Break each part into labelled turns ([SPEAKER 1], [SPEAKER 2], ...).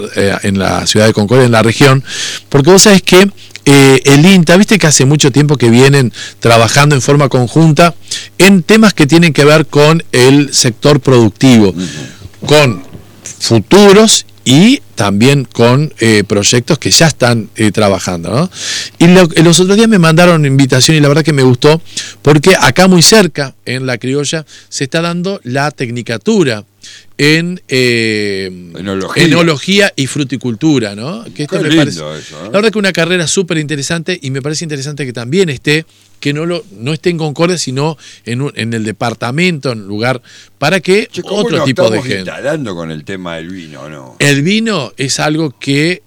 [SPEAKER 1] en la ciudad de Concordia, en la región, porque vos sabés que el INTA, viste que hace mucho tiempo que vienen trabajando en forma conjunta en temas que tienen que ver con el sector productivo, con futuros y también con proyectos que ya están trabajando, ¿no? Y los otros días me mandaron una invitación y la verdad que me gustó, porque acá muy cerca, en La Criolla, se está dando la tecnicatura en enología y fruticultura, ¿no? Que esto me parece, eso, ¿no? La verdad que una carrera súper interesante, y me parece interesante que también esté, que no esté en Concordia, sino en el departamento, en lugar, para que otro tipo de gente.
[SPEAKER 2] ¿Estamos instalando con el tema del vino, no?
[SPEAKER 1] El vino es algo que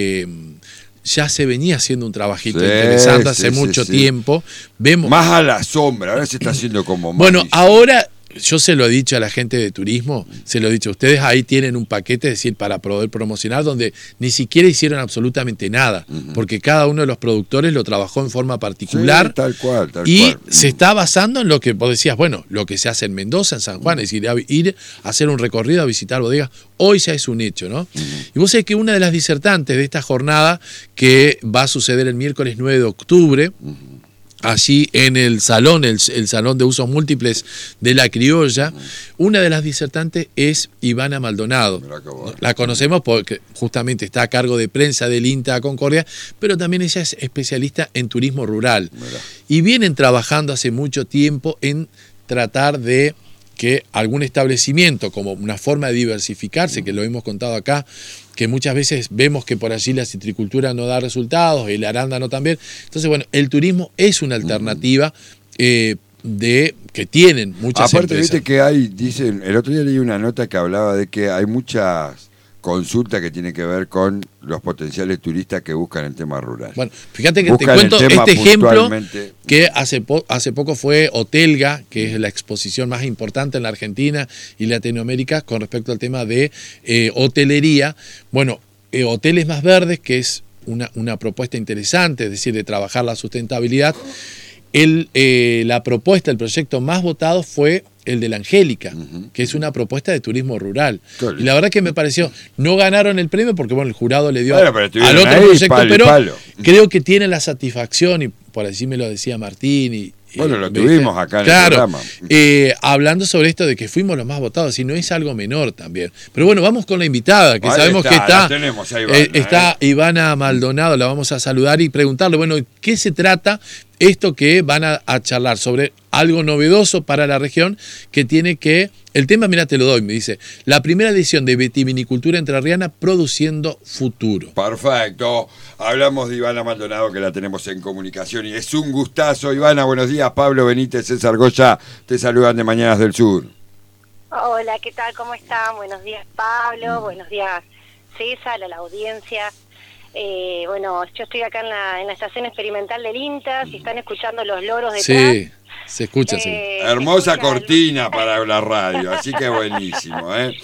[SPEAKER 1] ya se venía haciendo un trabajito interesante hace mucho tiempo. Vemos,
[SPEAKER 2] más a la sombra, ahora se está haciendo como más.
[SPEAKER 1] Bueno, ahora yo se lo he dicho a la gente de turismo, se lo he dicho, ustedes ahí tienen un paquete, es decir, para poder promocionar, donde ni siquiera hicieron absolutamente nada, porque cada uno de los productores lo trabajó en forma particular,
[SPEAKER 2] sí, tal cual.
[SPEAKER 1] Se está basando en lo que vos decías, bueno, lo que se hace en Mendoza, en San Juan, es decir, ir a hacer un recorrido, a visitar bodegas, hoy ya es un hecho, ¿no? Y vos sabés que una de las disertantes de esta jornada, que va a suceder el miércoles 9 de octubre, allí en el salón, el salón de usos múltiples de La Criolla, una de las disertantes es Ivana Maldonado. La conocemos porque justamente está a cargo de prensa del INTA Concordia, pero también ella es especialista en turismo rural. Y vienen trabajando hace mucho tiempo en tratar de que algún establecimiento, como una forma de diversificarse, que lo hemos contado acá, que muchas veces vemos que por allí la citricultura no da resultados, el arándano también. Entonces, bueno, el turismo es una alternativa que tienen muchas
[SPEAKER 2] aparte,
[SPEAKER 1] empresas.
[SPEAKER 2] Viste que hay, dicen, el otro día leí una nota que hablaba de que hay muchas consultas que tienen que ver con los potenciales turistas que buscan el tema rural.
[SPEAKER 1] Bueno, fíjate que te cuento este ejemplo que hace poco fue Hotelga, que es la exposición más importante en la Argentina y Latinoamérica con respecto al tema de hotelería. Bueno, Hoteles Más Verdes, que es una propuesta interesante, es decir, de trabajar la sustentabilidad. La propuesta, el proyecto más votado fue el de la Angélica, que es una propuesta de turismo rural. Y la verdad que me pareció, no ganaron el premio porque bueno, el jurado le dio al otro proyecto, pero creo que tiene la satisfacción, y por así me lo decía Martín,
[SPEAKER 2] bueno, lo tuvimos acá en el programa.
[SPEAKER 1] Hablando sobre esto de que fuimos los más votados, y no es algo menor también. Pero bueno, vamos con la invitada, que sabemos que está Ivana Maldonado, la vamos a saludar y preguntarle, bueno, ¿qué se trata esto que van a charlar sobre algo novedoso para la región que tiene que... El tema, mira, te lo doy, me dice, la primera edición de Vitivinicultura Entrerriana produciendo futuro.
[SPEAKER 2] Perfecto. Hablamos de Ivana Maldonado, que la tenemos en comunicación, y es un gustazo. Ivana, buenos días. Pablo Benítez, César Goya, te saludan de Mañanas del Sur.
[SPEAKER 3] Hola, ¿qué tal? ¿Cómo están? Buenos días, Pablo. Buenos días, César, a la audiencia. Bueno, yo estoy acá en la estación experimental del INTA, si están escuchando los loros detrás.
[SPEAKER 1] Sí, se escucha, sí.
[SPEAKER 2] Hermosa cortina para la radio, así que buenísimo,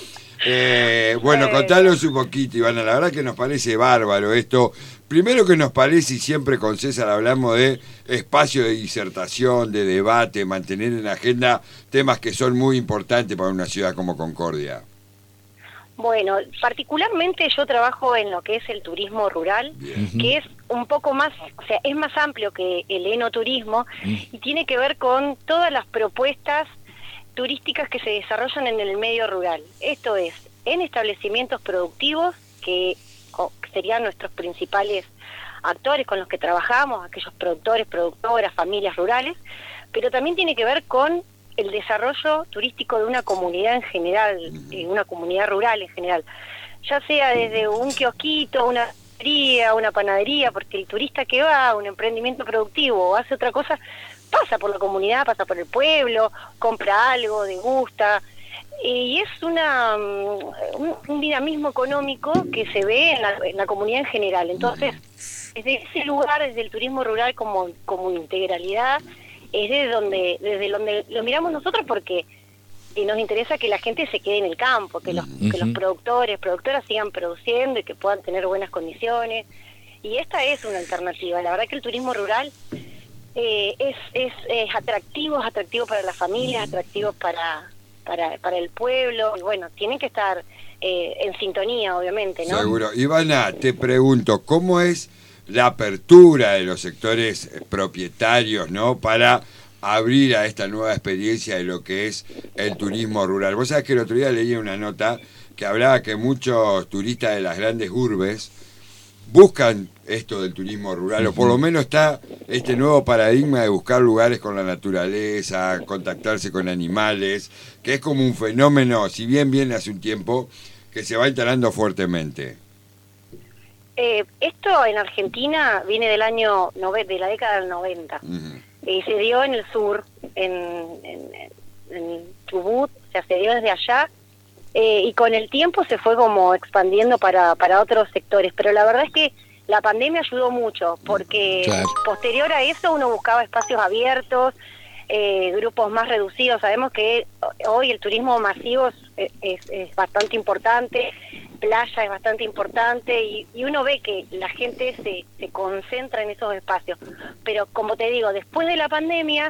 [SPEAKER 2] Bueno, contanos un poquito, Ivana, la verdad que nos parece bárbaro esto. Primero que nos parece, y siempre con César hablamos de espacio de disertación, de debate, mantener en agenda temas que son muy importantes para una ciudad como Concordia.
[SPEAKER 3] Bueno, particularmente yo trabajo en lo que es el turismo rural, que es un poco más, o sea, es más amplio que el enoturismo y tiene que ver con todas las propuestas turísticas que se desarrollan en el medio rural. Esto es, en establecimientos productivos, que serían nuestros principales actores con los que trabajamos, aquellos productores, productoras, familias rurales, pero también tiene que ver con el desarrollo turístico de una comunidad en general, una comunidad rural en general, ya sea desde un kiosquito, una panadería, porque el turista que va a un emprendimiento productivo o hace otra cosa, pasa por la comunidad, pasa por el pueblo, compra algo, degusta, y es un dinamismo económico que se ve en la comunidad en general. Entonces, desde ese lugar, desde el turismo rural como integralidad, es desde donde lo miramos nosotros, porque nos interesa que la gente se quede en el campo, que los productoras sigan produciendo y que puedan tener buenas condiciones. Y esta es una alternativa. La verdad que el turismo rural es atractivo para las familias, atractivo para el pueblo. Y bueno, tienen que estar en sintonía, obviamente, ¿no?
[SPEAKER 2] Seguro. Ivana, te pregunto, ¿cómo es la apertura de los sectores propietarios, ¿no?, para abrir a esta nueva experiencia de lo que es el turismo rural? Vos sabés que el otro día leí una nota que hablaba que muchos turistas de las grandes urbes buscan esto del turismo rural, o por lo menos está este nuevo paradigma de buscar lugares con la naturaleza, contactarse con animales, que es como un fenómeno, si bien viene hace un tiempo, que se va instalando fuertemente.
[SPEAKER 3] Esto en Argentina viene del año de la década del 90. Se dio en el sur, en Chubut, o sea, se dio desde allá, y con el tiempo se fue como expandiendo para otros sectores. Pero la verdad es que la pandemia ayudó mucho, porque
[SPEAKER 1] claro,
[SPEAKER 3] posterior a eso uno buscaba espacios abiertos, grupos más reducidos. Sabemos que hoy el turismo masivo es bastante importante, playa es bastante importante, y uno ve que la gente se concentra en esos espacios. Pero como te digo, después de la pandemia,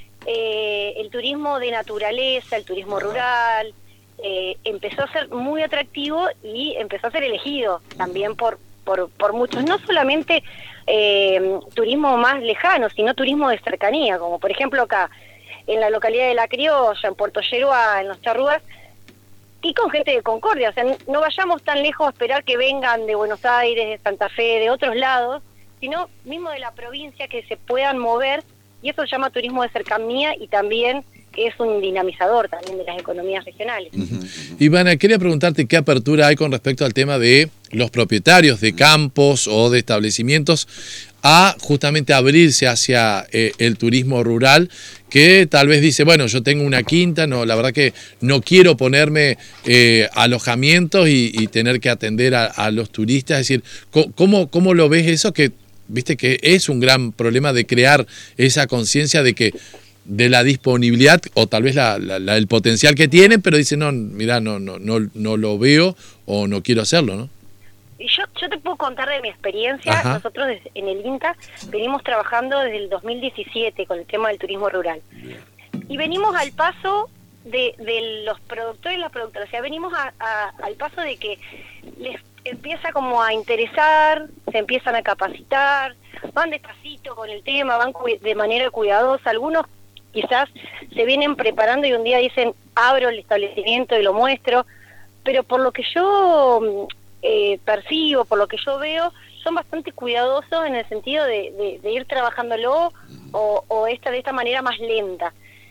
[SPEAKER 3] el turismo de naturaleza, el turismo rural, empezó a ser muy atractivo y empezó a ser elegido también por muchos, no solamente turismo más lejano, sino turismo de cercanía, como por ejemplo acá en la localidad de La Criolla, en Puerto Yeruá, en Los Charrúas, y con gente de Concordia. O sea, no vayamos tan lejos a esperar que vengan de Buenos Aires, de Santa Fe, de otros lados, sino mismo de la provincia, que se puedan mover, y eso se llama turismo de cercanía, y también es un dinamizador también de las economías regionales.
[SPEAKER 1] Ivana, quería preguntarte qué apertura hay con respecto al tema de los propietarios de campos o de establecimientos a justamente abrirse hacia el turismo rural, que tal vez dice, bueno, yo tengo una quinta, no, la verdad que no quiero ponerme alojamientos y tener que atender a los turistas. Es decir, ¿cómo lo ves eso? Que viste que es un gran problema de crear esa conciencia de la disponibilidad o tal vez el potencial que tienen, pero dicen, no, mirá, no lo veo o no quiero hacerlo, ¿no?
[SPEAKER 3] Yo te puedo contar de mi experiencia.
[SPEAKER 1] Ajá.
[SPEAKER 3] Nosotros en el INTA venimos trabajando desde el 2017 con el tema del turismo rural. Y venimos al paso de los productores y las productoras. O sea, venimos al paso de que les empieza como a interesar, se empiezan a capacitar, van despacito con el tema, van de manera cuidadosa. Algunos quizás se vienen preparando y un día dicen, abro el establecimiento y lo muestro. Pero por lo que yo percibo, por lo que yo veo, son bastante cuidadosos en el sentido de ir trabajándolo o de esta manera más lenta.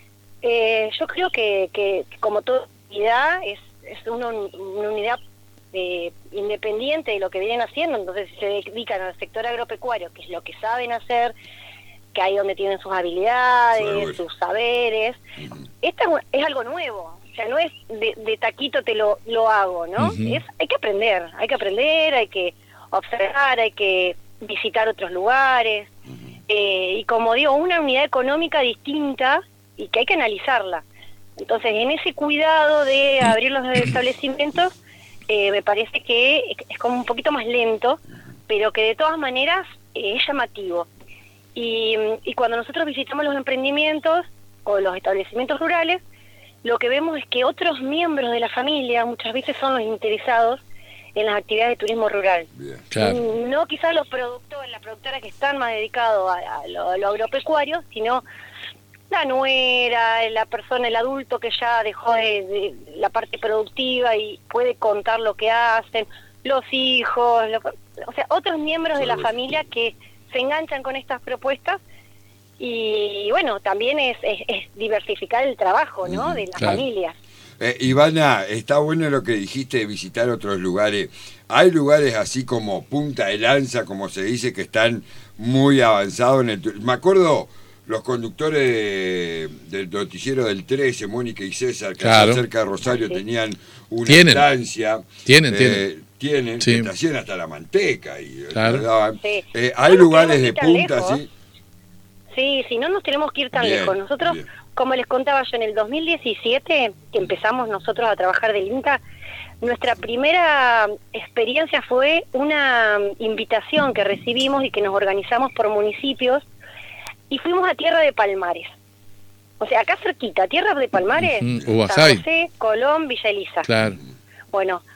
[SPEAKER 3] Yo creo que como toda unidad es una unidad independiente de lo que vienen haciendo. Entonces, si se dedican al sector agropecuario, que es lo que saben hacer, que ahí donde tienen sus habilidades, sus saberes, esta es algo nuevo. O sea, no es de taquito te lo hago, ¿no? Hay que aprender, hay que observar, hay que visitar otros lugares, y como digo, una unidad económica distinta y que hay que analizarla. Entonces, en ese cuidado de abrir los establecimientos, me parece que es como un poquito más lento, pero que de todas maneras es llamativo. Y cuando nosotros visitamos los emprendimientos o los establecimientos rurales, lo que vemos es que otros miembros de la familia muchas veces son los interesados en las actividades de turismo rural.
[SPEAKER 1] Claro.
[SPEAKER 3] No quizás las productoras que están más dedicados a lo agropecuario, sino la nuera, la persona, el adulto que ya dejó de la parte productiva y puede contar lo que hacen, los hijos, o sea, otros miembros de la familia que se enganchan con estas propuestas. Y bueno, también es diversificar el trabajo, ¿no?, de las familias.
[SPEAKER 2] Ivana, está bueno lo que dijiste de visitar otros lugares. Hay lugares así como punta de lanza, como se dice, que están muy avanzados en el... Me acuerdo los conductores del noticiero del 13, Mónica y César, que
[SPEAKER 1] claro,
[SPEAKER 2] cerca de Rosario tenían una estancia.
[SPEAKER 1] Tienen.
[SPEAKER 2] Sí. Que te hacían hasta la manteca. Y
[SPEAKER 1] claro.
[SPEAKER 2] Hay lugares de punta, ¿sí?
[SPEAKER 3] Sí, no nos tenemos que ir tan lejos. Nosotros, como les contaba yo, en el 2017, que empezamos nosotros a trabajar del INTA, nuestra primera experiencia fue una invitación que recibimos y que nos organizamos por municipios, y fuimos a Tierra de Palmares. O sea, acá cerquita, Tierra de Palmares, San José, Colón, Villa Elisa.
[SPEAKER 1] Claro.
[SPEAKER 3] Bueno,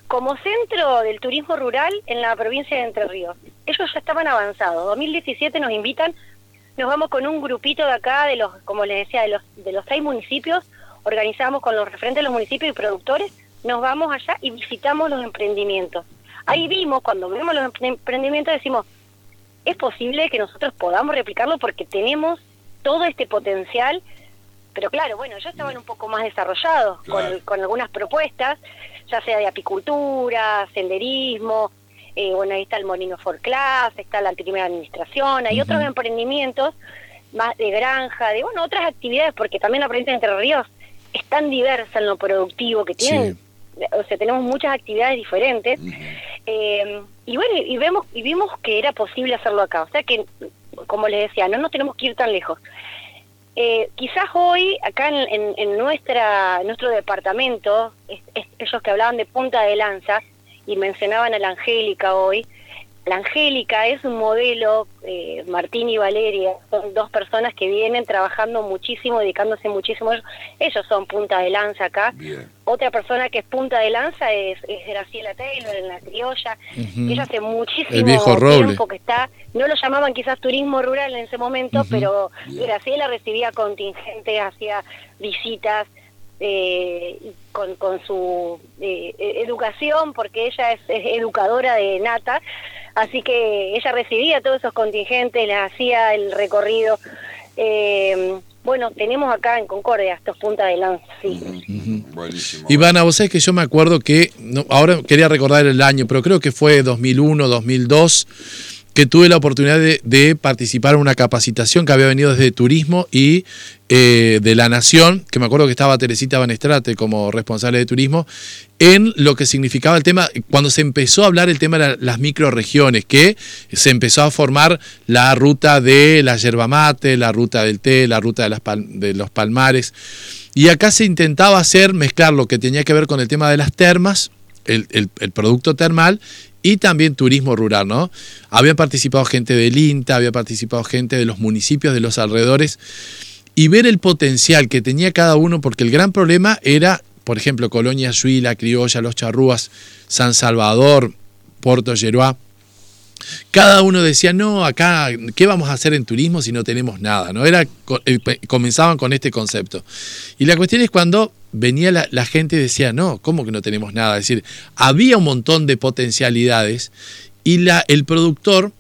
[SPEAKER 3] como centro del turismo rural en la provincia de Entre Ríos. Ellos ya estaban avanzados. 2017 nos invitan, nos vamos con un grupito de acá, de los, como les decía, de los 6 municipios, organizamos con los referentes de los municipios y productores, nos vamos allá y visitamos los emprendimientos. Ahí vimos, cuando vemos los emprendimientos, decimos, es posible que nosotros podamos replicarlo porque tenemos todo este potencial, pero claro, bueno, ya estaban un poco más desarrollados, claro, con algunas propuestas, ya sea de apicultura, senderismo, bueno, ahí está el Molino for Class, está la primera administración, hay otros emprendimientos más de granja, de bueno, otras actividades, porque también la provincia de Entre Ríos es tan diversa en lo productivo que tienen, o sea, tenemos muchas actividades diferentes, y bueno, vimos que era posible hacerlo acá, o sea que, como les decía, no nos tenemos que ir tan lejos. Quizás hoy, acá en nuestro departamento, ellos que hablaban de punta de lanza, y mencionaban a la Angélica hoy, la Angélica es un modelo, Martín y Valeria, son 2 personas que vienen trabajando muchísimo, dedicándose muchísimo, ellos son punta de lanza acá. Bien. Otra persona que es punta de lanza es Graciela Taylor en La Criolla, ella hace muchísimo tiempo que está, no lo llamaban quizás turismo rural en ese momento, pero bien, Graciela recibía contingentes, hacía visitas, con su educación, porque ella es educadora de nata, así que ella recibía todos esos contingentes, le hacía el recorrido. Bueno, tenemos acá en Concordia estos puntas de lanza, sí.
[SPEAKER 2] Buenísimo.
[SPEAKER 1] Ivana, vos sabés que yo me acuerdo que, ahora quería recordar el año, pero creo que fue 2001, 2002, que tuve la oportunidad de participar en una capacitación que había venido desde Turismo y de La Nación, que me acuerdo que estaba Teresita Banestrate como responsable de turismo, en lo que significaba el tema, cuando se empezó a hablar el tema de las microregiones, que se empezó a formar la ruta de la yerba mate, la ruta del té, la ruta de los palmares, y acá se intentaba mezclar lo que tenía que ver con el tema de las termas, el producto termal, y también turismo rural, ¿no? Había participado gente del INTA, había participado gente de los municipios de los alrededores, y ver el potencial que tenía cada uno, porque el gran problema era, por ejemplo, Colonia Chuy, La Criolla, Los Charrúas, San Salvador, Puerto Lleruá. Cada uno decía, no, acá, ¿qué vamos a hacer en turismo si no tenemos nada? ¿No? Comenzaban con este concepto. Y la cuestión es cuando venía la gente y decía, no, ¿cómo que no tenemos nada? Es decir, había un montón de potencialidades y el productor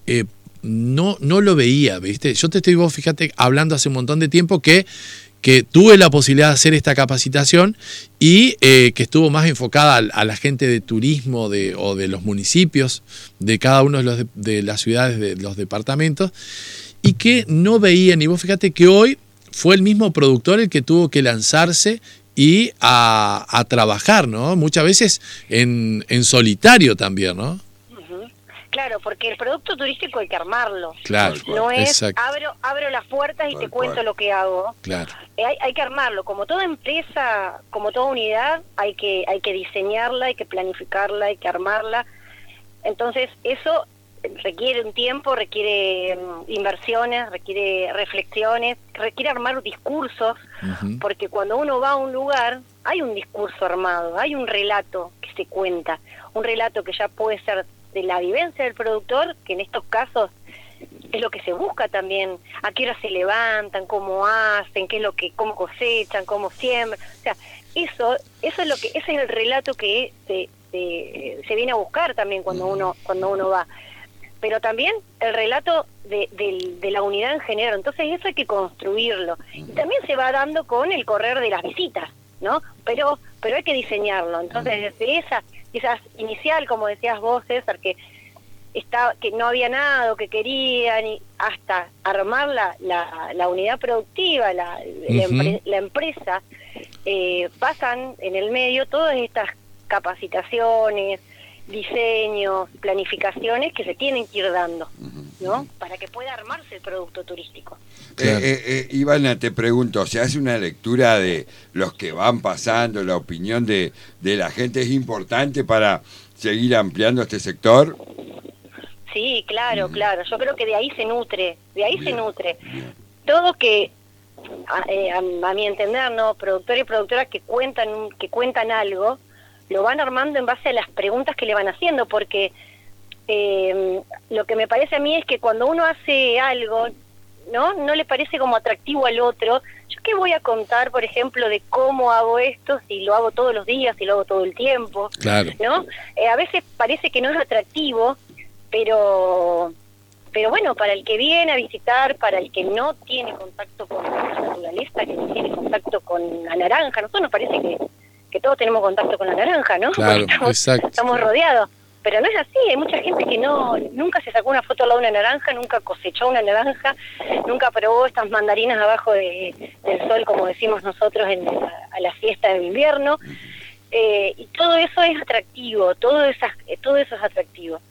[SPEAKER 1] no lo veía, ¿viste? Yo te estoy, vos fíjate, hablando hace un montón de tiempo que tuve la posibilidad de hacer esta capacitación y que estuvo más enfocada a la gente de turismo o de los municipios, de cada uno de las ciudades, de los departamentos, y que no veían. Y vos fíjate que hoy fue el mismo productor el que tuvo que lanzarse y a trabajar, ¿no? Muchas veces en solitario también, ¿no?
[SPEAKER 3] Claro, porque el producto turístico hay que armarlo.
[SPEAKER 1] Claro,
[SPEAKER 3] no es
[SPEAKER 1] exacto.
[SPEAKER 3] abro las puertas y te cuento lo que hago.
[SPEAKER 1] Claro.
[SPEAKER 3] Hay que armarlo. Como toda empresa, como toda unidad, hay que diseñarla, hay que planificarla, hay que armarla. Entonces, eso requiere un tiempo, requiere inversiones, requiere reflexiones, requiere armar discursos, porque cuando uno va a un lugar, hay un discurso armado, hay un relato que se cuenta, un relato que ya puede ser de la vivencia del productor, que en estos casos es lo que se busca también, a qué hora se levantan, cómo hacen, cómo cosechan, cómo siembran, o sea, eso es ese es el relato que se viene a buscar también cuando uno va, pero también el relato de la unidad en general. Entonces eso hay que construirlo, y también se va dando con el correr de las visitas, ¿no? Pero hay que diseñarlo. Entonces desde esa quizás inicial, como decías vos, César, que no había nada, o que querían, y hasta armar la unidad productiva, la empresa, pasan en el medio todas estas capacitaciones, diseños, planificaciones que se tienen que ir dando, ¿no? Para que pueda armarse el producto turístico.
[SPEAKER 2] Claro. Ivana, te pregunto, ¿se hace una lectura de los que van pasando, la opinión de la gente es importante para seguir ampliando este sector?
[SPEAKER 3] Sí, claro. Yo creo que de ahí se nutre, Todo que, a mi entender, ¿no? Productores y productoras que cuentan algo, lo van armando en base a las preguntas que le van haciendo, porque lo que me parece a mí es que cuando uno hace algo, no le parece como atractivo al otro. ¿Yo qué voy a contar, por ejemplo, de cómo hago esto si lo hago todos los días, si lo hago todo el tiempo?
[SPEAKER 1] Claro.
[SPEAKER 3] ¿No? A veces parece que no es atractivo, pero bueno, para el que viene a visitar, para el que no tiene contacto con la naturaleza, que no tiene contacto con la naranja, nosotros nos parece que todos tenemos contacto con la naranja, ¿no?
[SPEAKER 1] Claro,
[SPEAKER 3] Porque estamos rodeados. Pero no es así, hay mucha gente que nunca se sacó una foto al lado de una naranja, nunca cosechó una naranja, nunca probó estas mandarinas abajo del sol, como decimos nosotros a la fiesta de invierno. Y todo eso es atractivo, todo eso es atractivo.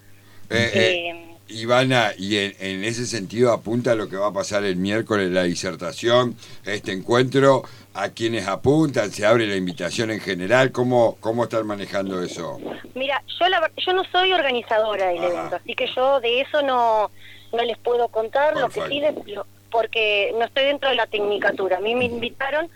[SPEAKER 2] Ivana, y en ese sentido apunta a lo que va a pasar el miércoles, la disertación, este encuentro, a quienes apuntan, se abre la invitación en general, ¿cómo están manejando eso?
[SPEAKER 3] Mira, yo no soy organizadora del evento, así que yo de eso no les puedo contar. Perfecto. Lo que sí porque no estoy dentro de la tecnicatura. A mí me invitaron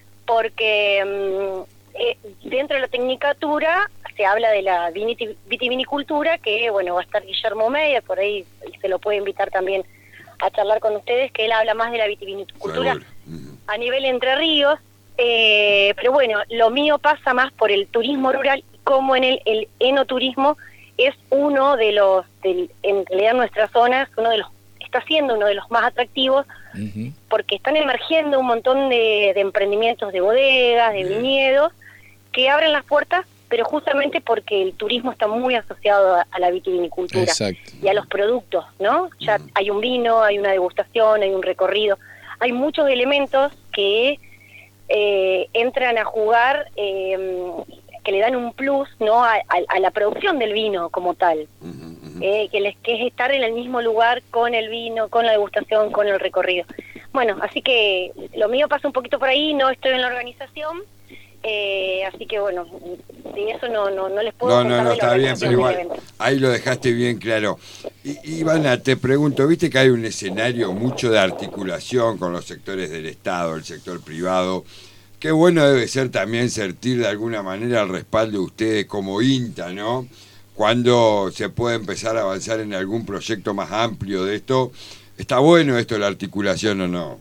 [SPEAKER 3] porque dentro de la tecnicatura se habla de la vitivinicultura, que bueno, va a estar Guillermo Meyer, por ahí se lo puede invitar también a charlar con ustedes, que él habla más de la vitivinicultura a nivel Entre Ríos, pero bueno, lo mío pasa más por el turismo rural, como en el enoturismo es uno de los, en realidad nuestra zona está siendo uno de los más atractivos, porque están emergiendo un montón de emprendimientos de bodegas, de viñedos, que abren las puertas, pero justamente porque el turismo está muy asociado a la vitivinicultura. Exacto. Y a los productos, ¿no? Ya hay un vino, hay una degustación, hay un recorrido, hay muchos elementos que entran a jugar, que le dan un plus, ¿no? a la producción del vino como tal, que es estar en el mismo lugar con el vino, con la degustación, con el recorrido. Bueno, así que lo mío pasa un poquito por ahí, no estoy en la organización. Así que bueno, de eso no les puedo contar.
[SPEAKER 2] No, está bien, pero igual ahí lo dejaste bien claro. Ivana, te pregunto, viste que hay un escenario mucho de articulación con los sectores del Estado, el sector privado. Qué bueno debe ser también sentir de alguna manera el respaldo de ustedes como INTA, ¿no? Cuando se puede empezar a avanzar en algún proyecto más amplio de esto. ¿Está bueno esto, la articulación o no?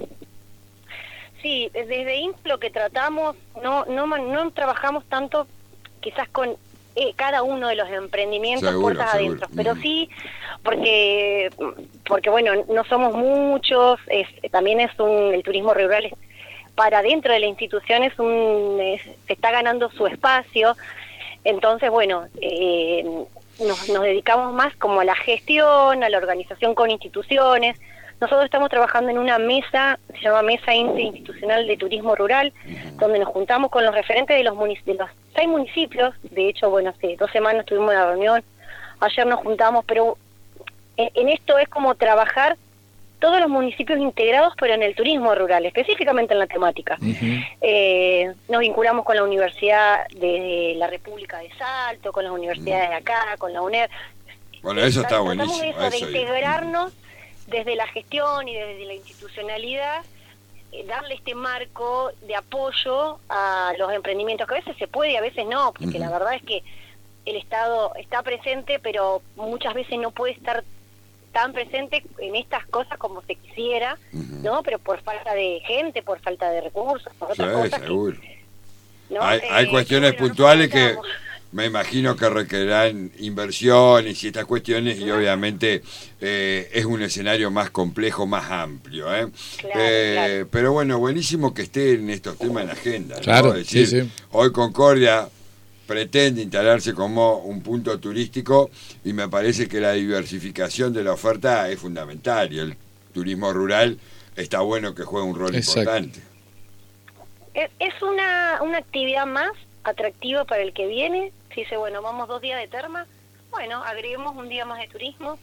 [SPEAKER 3] Sí, desde INTA lo que tratamos, no trabajamos tanto quizás con cada uno de los emprendimientos puertas adentro, pero sí porque bueno, no somos muchos, también el turismo rural para dentro de la institución se está ganando su espacio, entonces bueno, nos dedicamos más como a la gestión, a la organización con instituciones. Nosotros estamos trabajando en una mesa, se llama Mesa Interinstitucional de Turismo Rural, donde nos juntamos con los referentes de los 6 municipios. De hecho, bueno, hace 2 semanas tuvimos una reunión, ayer nos juntamos, pero en esto es como trabajar todos los municipios integrados, pero en el turismo rural, específicamente en la temática. Nos vinculamos con la Universidad de la República de Salto, con las universidades de acá, con la UNED.
[SPEAKER 2] Bueno, eso está buenísimo.
[SPEAKER 3] Tratamos de integrarnos desde la gestión y desde la institucionalidad, darle este marco de apoyo a los emprendimientos, que a veces se puede y a veces no, porque la verdad es que el Estado está presente, pero muchas veces no puede estar tan presente en estas cosas como se quisiera, ¿no? Pero por falta de gente, por falta de recursos, por otras cosas.
[SPEAKER 2] Seguro.
[SPEAKER 3] ¿No?
[SPEAKER 2] Hay cuestiones puntuales que me imagino que requerirán inversiones y estas cuestiones, y obviamente es un escenario más complejo, más amplio. Claro. Pero bueno, buenísimo que estén estos temas en la agenda, ¿no?
[SPEAKER 1] Claro,
[SPEAKER 2] es decir,
[SPEAKER 1] sí.
[SPEAKER 2] Hoy Concordia pretende instalarse como un punto turístico y me parece que la diversificación de la oferta es fundamental y el turismo rural está bueno que juegue un rol importante.
[SPEAKER 3] Es una actividad más atractiva para el que viene. Si dice, bueno, vamos 2 días de terma, bueno, agreguemos un día más de turismo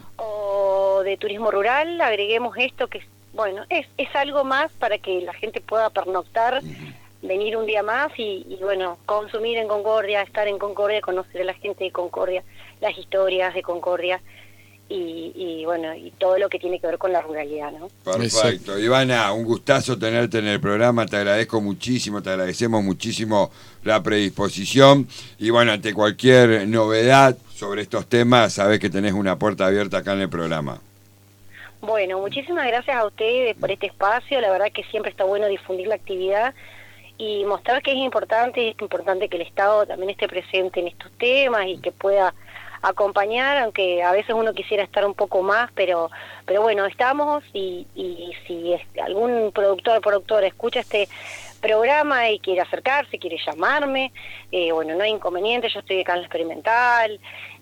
[SPEAKER 3] o de turismo rural, agreguemos esto que, bueno, es algo más para que la gente pueda pernoctar, venir un día más y bueno, consumir en Concordia, estar en Concordia, conocer a la gente de Concordia, las historias de Concordia. y bueno, y todo lo que tiene que ver con la ruralidad, ¿no?
[SPEAKER 2] Perfecto. Ivana, un gustazo tenerte en el programa, te agradezco muchísimo, te agradecemos muchísimo la predisposición y bueno, ante cualquier novedad sobre estos temas, sabés que tenés una puerta abierta acá en el programa.
[SPEAKER 3] Bueno, muchísimas gracias a ustedes por este espacio, la verdad que siempre está bueno difundir la actividad y mostrar que es importante que el Estado también esté presente en estos temas y que pueda acompañar, aunque a veces uno quisiera estar un poco más, pero bueno, estamos y si algún productor o productora escucha este programa y quiere acercarse, quiere llamarme, bueno, no hay inconveniente, yo estoy acá en la Experimental,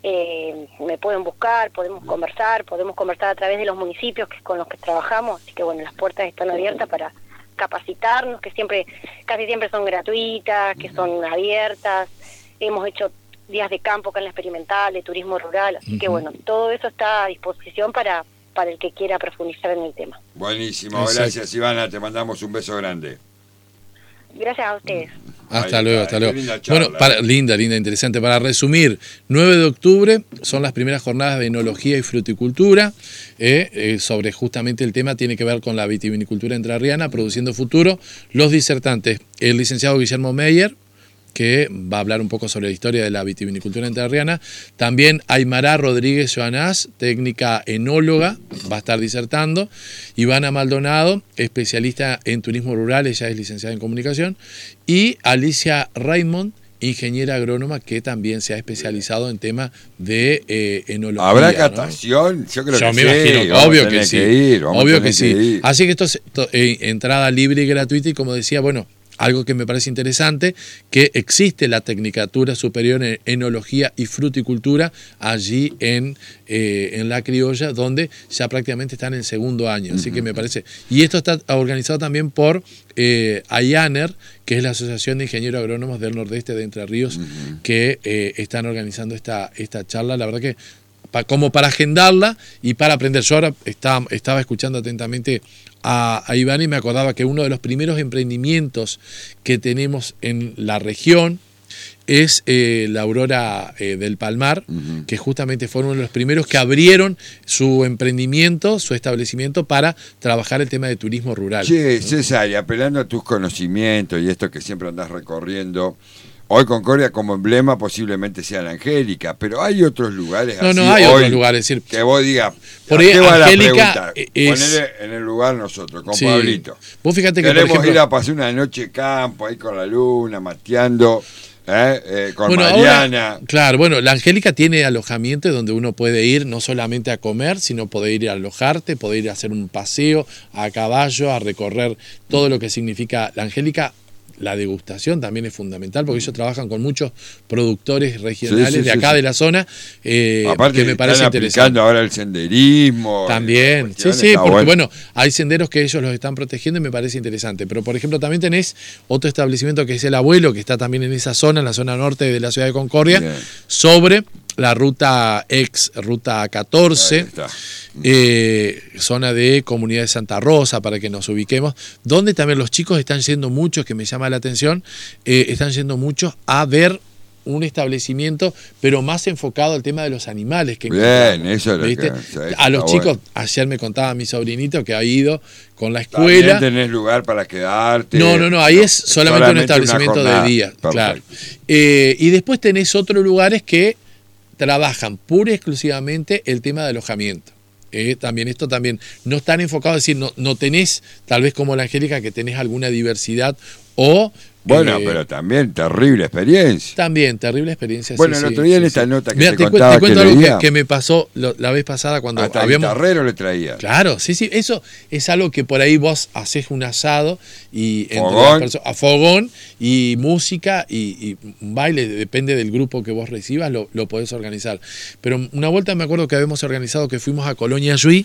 [SPEAKER 3] me pueden buscar, podemos conversar a través de los municipios con los que trabajamos, así que bueno, las puertas están abiertas para capacitarnos, que casi siempre son gratuitas, que son abiertas, hemos hecho días de campo acá en la Experimental, de turismo rural, así que bueno, todo eso está a disposición para el que quiera profundizar en el tema.
[SPEAKER 2] Buenísimo, gracias Ivana, te mandamos un beso grande.
[SPEAKER 3] Gracias a ustedes.
[SPEAKER 1] Hasta luego.
[SPEAKER 2] Linda charla,
[SPEAKER 1] bueno, linda, interesante. Para resumir, 9 de octubre son las primeras jornadas de enología y fruticultura, sobre justamente el tema tiene que ver con la vitivinicultura entrerriana, produciendo futuro. Los disertantes, el licenciado Guillermo Meyer, que va a hablar un poco sobre la historia de la vitivinicultura entrerriana. También Aymara Rodríguez Joanás, técnica enóloga, va a estar disertando. Ivana Maldonado, especialista en turismo rural, ella es licenciada en comunicación. Y Alicia Raymond, ingeniera agrónoma, que también se ha especializado en temas de enología.
[SPEAKER 2] ¿Habrá catación? ¿No? Yo creo que
[SPEAKER 1] me
[SPEAKER 2] sí.
[SPEAKER 1] Imagino, obvio que sí. Obvio que sí.
[SPEAKER 2] Ir.
[SPEAKER 1] Así que esto es entrada libre y gratuita y como decía, bueno, algo que me parece interesante, que existe la Tecnicatura Superior en Enología y Fruticultura allí en La Criolla, donde ya prácticamente está en el segundo año. Así que me parece... Y esto está organizado también por AIANER, que es la Asociación de Ingenieros Agrónomos del Nordeste de Entre Ríos, que están organizando esta charla. La verdad que como para agendarla y para aprender. Yo ahora estaba escuchando atentamente a Iván y me acordaba que uno de los primeros emprendimientos que tenemos en la región es la Aurora del Palmar, que justamente fueron uno de los primeros que abrieron su emprendimiento, su establecimiento para trabajar el tema de turismo rural.
[SPEAKER 2] Che, César, y apelando a tus conocimientos y esto que siempre andás recorriendo, hoy Concordia como emblema posiblemente sea la Angélica, pero hay otros lugares así.
[SPEAKER 1] No, hay otros lugares. Es decir,
[SPEAKER 2] que vos digas,
[SPEAKER 1] por ahí,
[SPEAKER 2] ¿qué va
[SPEAKER 1] Angélica
[SPEAKER 2] la pregunta? Ponele en el lugar nosotros, con Pablito.
[SPEAKER 1] Vos fíjate que,
[SPEAKER 2] queremos
[SPEAKER 1] por ejemplo,
[SPEAKER 2] ir a pasar una noche de campo, ahí con la luna, mateando, con
[SPEAKER 1] bueno,
[SPEAKER 2] Mariana.
[SPEAKER 1] Ahora, claro, bueno, la Angélica tiene alojamiento donde uno puede ir no solamente a comer, sino poder ir a alojarte, poder ir a hacer un paseo a caballo, a recorrer todo lo que significa la Angélica. La degustación también es fundamental porque ellos trabajan con muchos productores regionales de acá de la zona,
[SPEAKER 2] aparte
[SPEAKER 1] que me parece
[SPEAKER 2] están
[SPEAKER 1] interesante.
[SPEAKER 2] aplicando ahora el senderismo.
[SPEAKER 1] También, sí, porque bueno, hay senderos que ellos los están protegiendo y me parece interesante. Pero por ejemplo también tenés otro establecimiento que es El Abuelo, que está también en esa zona, en la zona norte de la ciudad de Concordia, sobre la ruta 14, zona de Comunidad de Santa Rosa, para que nos ubiquemos, donde también los chicos están yendo muchos, que me llama la atención, están yendo muchos a ver un establecimiento, pero más enfocado al tema de los animales. Que
[SPEAKER 2] bien, eso es lo
[SPEAKER 1] ¿viste?
[SPEAKER 2] que...
[SPEAKER 1] A los chicos, ayer me contaba mi sobrinito que ha ido con la escuela.
[SPEAKER 2] También tenés lugar para quedarte.
[SPEAKER 1] No, ahí es solamente un establecimiento de día. Perfecto. Claro. Y después tenés otros lugares que trabajan pura y exclusivamente el tema de alojamiento. También esto también no están enfocados, es decir, no tenés, tal vez como la Angélica, que tenés alguna diversidad o...
[SPEAKER 2] Bueno, pero también terrible experiencia.
[SPEAKER 1] También, terrible experiencia.
[SPEAKER 2] Bueno, el otro día en esta nota que
[SPEAKER 1] Mirá,
[SPEAKER 2] te contaba
[SPEAKER 1] te cuento
[SPEAKER 2] que
[SPEAKER 1] algo
[SPEAKER 2] leía,
[SPEAKER 1] que me pasó la vez pasada cuando
[SPEAKER 2] hasta
[SPEAKER 1] habíamos...
[SPEAKER 2] guitarrero le traía.
[SPEAKER 1] Claro, sí, eso es algo que por ahí vos haces un asado y a fogón y música y un baile, depende del grupo que vos recibas, lo podés organizar. Pero una vuelta me acuerdo que habíamos organizado que fuimos a Colonia Juí,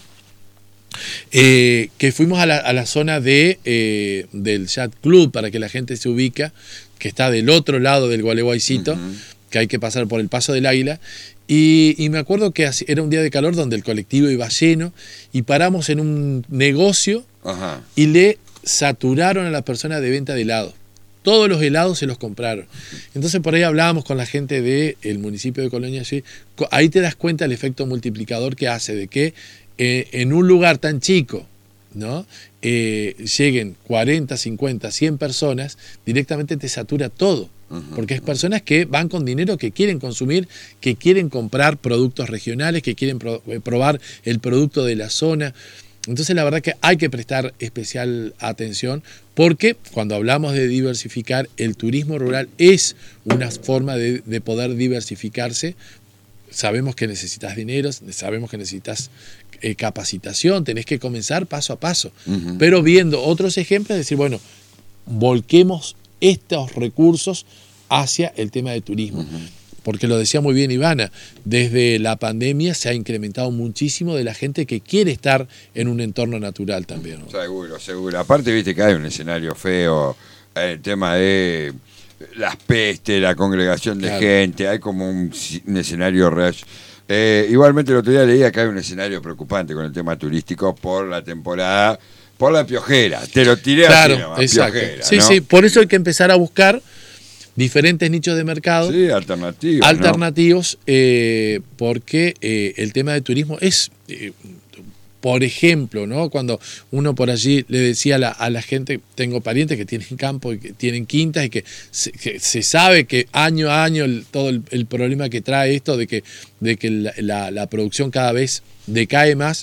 [SPEAKER 1] que fuimos a la zona del Yacht Club, para que la gente se ubica, que está del otro lado del Gualeguaycito, que hay que pasar por el Paso del Águila, y me acuerdo que era un día de calor donde el colectivo iba lleno, y paramos en un negocio y le saturaron a la persona de venta de helado. todos los helados se los compraron. Entonces por ahí hablábamos con la gente del municipio de Colonia, ¿sí? Ahí te das cuenta el efecto multiplicador que hace de que en un lugar tan chico, ¿no? Lleguen 40, 50, 100 personas, directamente te satura todo. Porque es personas que van con dinero, que quieren consumir, que quieren comprar productos regionales, que quieren probar el producto de la zona. Entonces la verdad que hay que prestar especial atención, porque cuando hablamos de diversificar, el turismo rural es una forma de poder diversificarse. Sabemos que necesitas dinero, sabemos que necesitas capacitación, tenés que comenzar paso a paso, pero viendo otros ejemplos, decir, bueno, volquemos estos recursos hacia el tema de turismo. Porque lo decía muy bien Ivana, desde la pandemia se ha incrementado muchísimo de la gente que quiere estar en un entorno natural también, ¿no?
[SPEAKER 2] Seguro, seguro. Aparte, viste que hay un escenario feo, el tema de las pestes, la congregación de gente, hay como un escenario real. Igualmente el otro día leía que hay un escenario preocupante con el tema turístico por la temporada, por la piojera. Te lo tiré así nomás,
[SPEAKER 1] exacto.
[SPEAKER 2] Piojera,
[SPEAKER 1] sí,
[SPEAKER 2] ¿no?
[SPEAKER 1] sí, por eso hay que empezar a buscar diferentes nichos de mercado.
[SPEAKER 2] Sí, alternativos,
[SPEAKER 1] ¿no? Porque el tema de turismo es, por ejemplo, ¿no? Cuando uno por allí le decía a la gente, tengo parientes que tienen campo y que tienen quintas y que se sabe que año a año todo el problema que trae esto de que la producción cada vez decae más.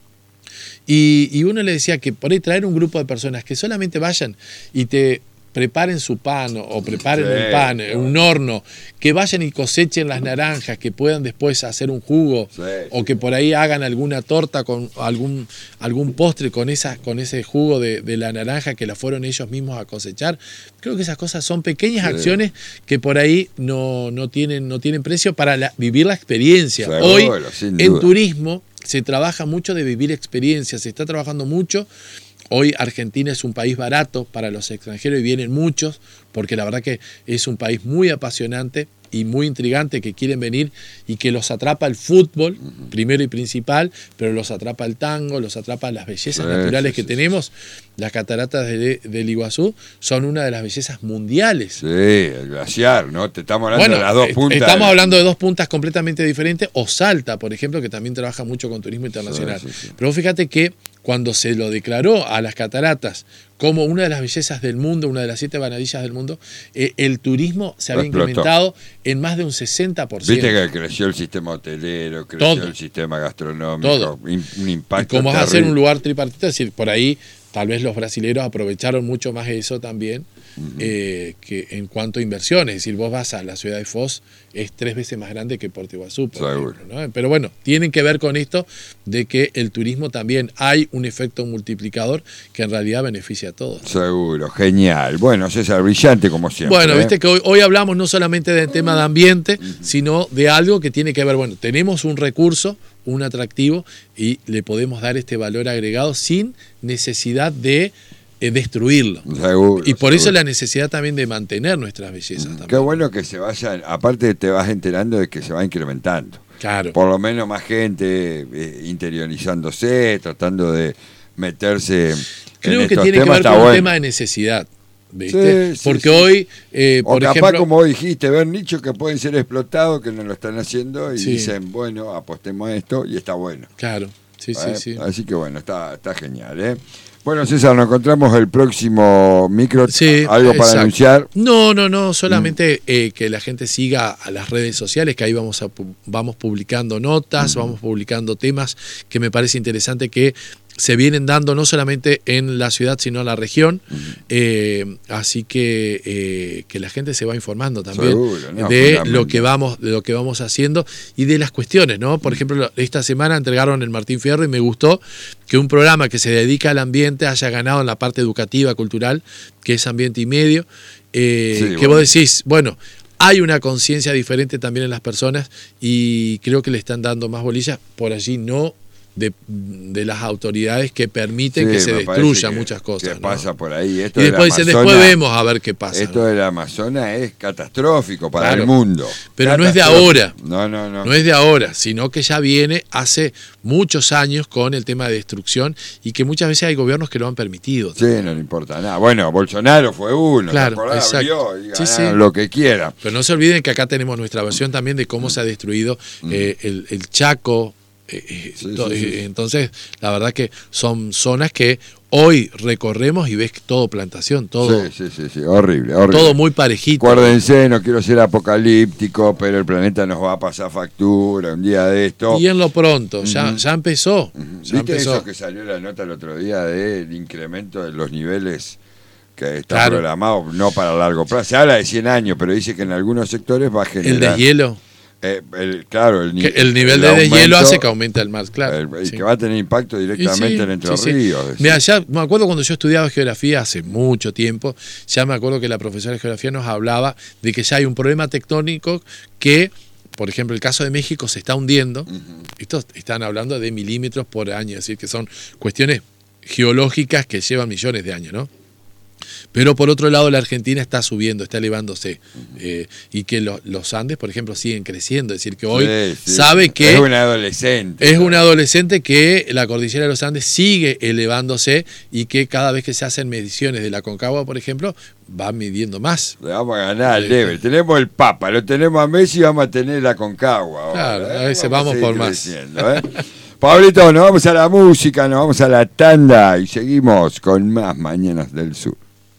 [SPEAKER 1] Y uno le decía que por ahí traer un grupo de personas que solamente vayan y te preparen su pan o preparen un pan, un horno, que vayan y cosechen las naranjas, que puedan después hacer un jugo, o que por ahí hagan alguna torta con algún postre con ese jugo de la naranja que la fueron ellos mismos a cosechar. Creo que esas cosas son pequeñas acciones que por ahí no tienen precio para vivir la experiencia.
[SPEAKER 2] Seguro,
[SPEAKER 1] hoy en
[SPEAKER 2] duda.
[SPEAKER 1] Turismo se trabaja mucho de vivir experiencias, se está trabajando mucho. Hoy Argentina es un país barato para los extranjeros y vienen muchos, porque la verdad que es un país muy apasionante y muy intrigante, que quieren venir y que los atrapa el fútbol, primero y principal, pero los atrapa el tango, los atrapa las bellezas naturales que tenemos. Las cataratas del Iguazú son una de las bellezas mundiales.
[SPEAKER 2] Sí, el glaciar, ¿no? Te estamos hablando de las dos puntas.
[SPEAKER 1] Estamos hablando de dos puntas completamente diferentes, o Salta, por ejemplo, que también trabaja mucho con turismo internacional. Sí. Pero fíjate que cuando se lo declaró a las cataratas como una de las bellezas del mundo, una de las 7 maravillas del mundo, el turismo se había incrementado en más de un 60%.
[SPEAKER 2] Viste que creció el sistema hotelero, creció el sistema gastronómico, un impacto.
[SPEAKER 1] Y como es hacer un lugar tripartito, es decir, por ahí tal vez los brasileros aprovecharon mucho más eso también, que en cuanto a inversiones. Es decir, vos vas a la ciudad de Foz, es 3 veces más grande que Puerto Iguazú, por ejemplo, ¿no? Pero bueno, tienen que ver con esto de que el turismo también hay un efecto multiplicador que en realidad beneficia a todos.
[SPEAKER 2] Seguro, genial. Bueno, César, brillante como siempre.
[SPEAKER 1] Bueno, viste que hoy hablamos no solamente del tema de ambiente, sino de algo que tiene que ver, bueno, tenemos un recurso, un atractivo, y le podemos dar este valor agregado sin necesidad de destruirlo.
[SPEAKER 2] Seguro,
[SPEAKER 1] y por eso la necesidad también de mantener nuestras bellezas. También.
[SPEAKER 2] Qué bueno que se vayan, aparte te vas enterando de que se va incrementando.
[SPEAKER 1] Claro.
[SPEAKER 2] Por lo menos más gente interiorizándose, tratando de meterse
[SPEAKER 1] Creo
[SPEAKER 2] en
[SPEAKER 1] que
[SPEAKER 2] estos
[SPEAKER 1] tiene
[SPEAKER 2] temas,
[SPEAKER 1] que ver con un tema de necesidad. ¿Viste? Porque hoy, por
[SPEAKER 2] capaz,
[SPEAKER 1] ejemplo,
[SPEAKER 2] como vos dijiste, ver nichos que pueden ser explotados, que no lo están haciendo y dicen, bueno, apostemos a esto y está bueno.
[SPEAKER 1] Claro, sí.
[SPEAKER 2] Así que bueno, está genial, ¿eh? Bueno, César, nos encontramos el próximo micro. ¿Algo para anunciar?
[SPEAKER 1] No, solamente que la gente siga a las redes sociales, que ahí vamos publicando notas, vamos publicando temas que me parece interesante que se vienen dando no solamente en la ciudad, sino en la región. Así que la gente se va informando también.
[SPEAKER 2] Seguro, ¿no?
[SPEAKER 1] de lo que vamos haciendo y de las cuestiones, ¿no? Por ejemplo, esta semana entregaron el Martín Fierro y me gustó que un programa que se dedica al ambiente haya ganado en la parte educativa, cultural, que es Ambiente y Medio. Vos decís, bueno, hay una conciencia diferente también en las personas y creo que le están dando más bolillas. Por allí no de las autoridades que permiten que se destruyan muchas cosas.
[SPEAKER 2] Que pasa por ahí.
[SPEAKER 1] Y después dicen, después vemos a ver qué pasa.
[SPEAKER 2] Esto del Amazonas es catastrófico para el mundo.
[SPEAKER 1] Pero no es de ahora.
[SPEAKER 2] No.
[SPEAKER 1] No es de ahora, sino que ya viene hace muchos años con el tema de destrucción y que muchas veces hay gobiernos que lo han permitido.
[SPEAKER 2] Sí, no le importa nada. Bueno, Bolsonaro fue uno.
[SPEAKER 1] Claro, exacto.
[SPEAKER 2] Lo que quiera.
[SPEAKER 1] Pero no se olviden que acá tenemos nuestra versión también de cómo se ha destruido el Chaco. Entonces, la verdad que son zonas que hoy recorremos y ves todo plantación, todo.
[SPEAKER 2] Sí, horrible.
[SPEAKER 1] Todo muy parejito.
[SPEAKER 2] Acuérdense, no quiero ser apocalíptico, pero el planeta nos va a pasar factura un día de esto.
[SPEAKER 1] Y en lo pronto, ya empezó.
[SPEAKER 2] ¿Viste eso que salió la nota el otro día del incremento de los niveles que está programado, no para largo plazo? Se habla de 100 años, pero dice que en algunos sectores va a generar...
[SPEAKER 1] ¿El deshielo?
[SPEAKER 2] El
[SPEAKER 1] nivel de deshielo hace que aumente el mar, claro.
[SPEAKER 2] Que va a tener impacto directamente en Entre Ríos.
[SPEAKER 1] Mira, ya me acuerdo cuando yo estudiaba geografía hace mucho tiempo, ya me acuerdo que la profesora de geografía nos hablaba de que ya hay un problema tectónico que, por ejemplo, el caso de México se está hundiendo. Estos están hablando de milímetros por año, es decir, que son cuestiones geológicas que llevan millones de años, ¿no? Pero por otro lado la Argentina está subiendo, está elevándose, y que los Andes, por ejemplo, siguen creciendo, es decir, que hoy sabe que
[SPEAKER 2] es un adolescente.
[SPEAKER 1] Es un adolescente que la cordillera de los Andes sigue elevándose y que cada vez que se hacen mediciones de la Aconcagua, por ejemplo, va midiendo más.
[SPEAKER 2] Le vamos a ganar al Level. Tenemos el Papa, lo tenemos a Messi y vamos a tener la Aconcagua.
[SPEAKER 1] Claro, a veces vamos por más.
[SPEAKER 2] Pablito, nos vamos a la música, nos vamos a la tanda y seguimos con más Mañanas del Sur.